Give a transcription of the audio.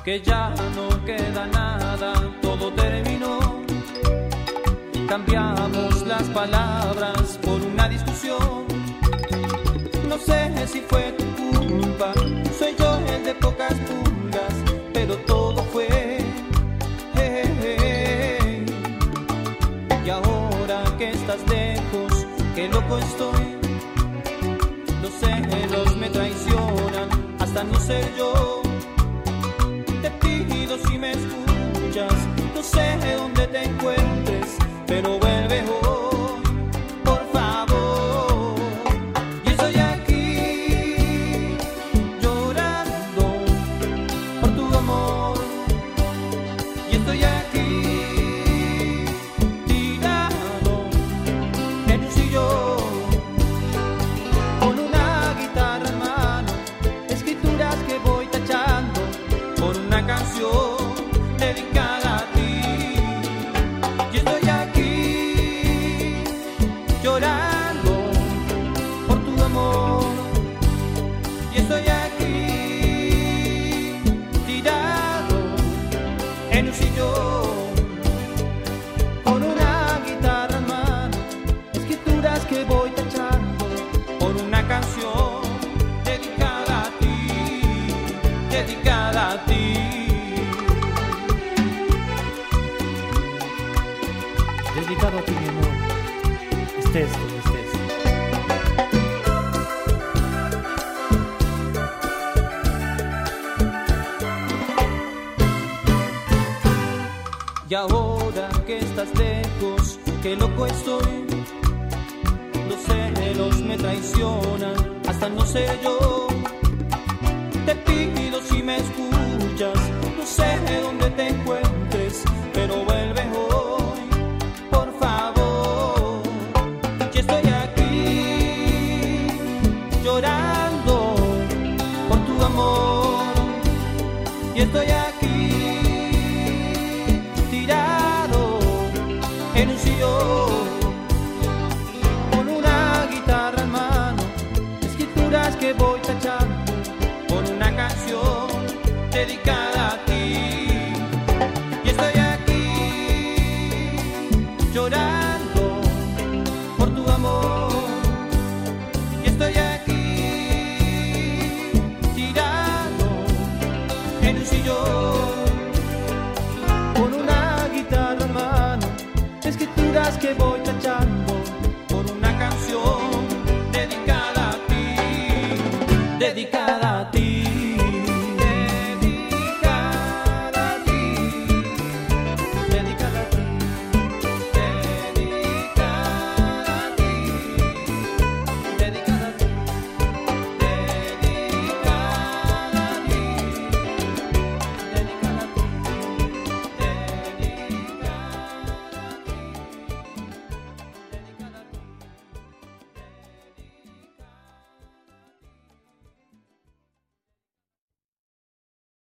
que ya no queda nada, todo terminó. Cambiamos las palabras por una discusión. No sé si fue tu culpa, soy yo el de pocas pulgas, pero todo fue. Y ahora que estás lejos, qué loco estoy. Los celos me traicionan hasta no ser yo. Te pido si me escuchas, no sé dónde te encuentres, pero vuelve hoy, por favor. Y estoy aquí, llorando por tu amor. Y estoy aquí, tirado en un sillón, con una guitarra en mano, escrituras que voy tachando por una canción dedicada a ti. Y estoy aquí, llorando por tu amor. Y estoy aquí, tirado en un sillón, con una guitarra en mano, escrituras que voy tachando por una canción dedicada a ti, dedicada a ti. Dedicado a ti, mi amor, estés donde estés. Y ahora que estás lejos, qué loco estoy. Los celos me traicionan hasta no ser yo. Te pido si me escuchas, no sé dónde te encuentres, pero vuelve hoy, por favor. Y estoy aquí, llorando por tu amor. Y estoy aquí, tirado en un sillón, con una guitarra en mano, escrituras que voy tachando por una canción dedicada a ti. Y estoy aquí, llorando por tu amor. Y estoy aquí, tirado en un sillón, con una guitarra en mano, escrituras que voy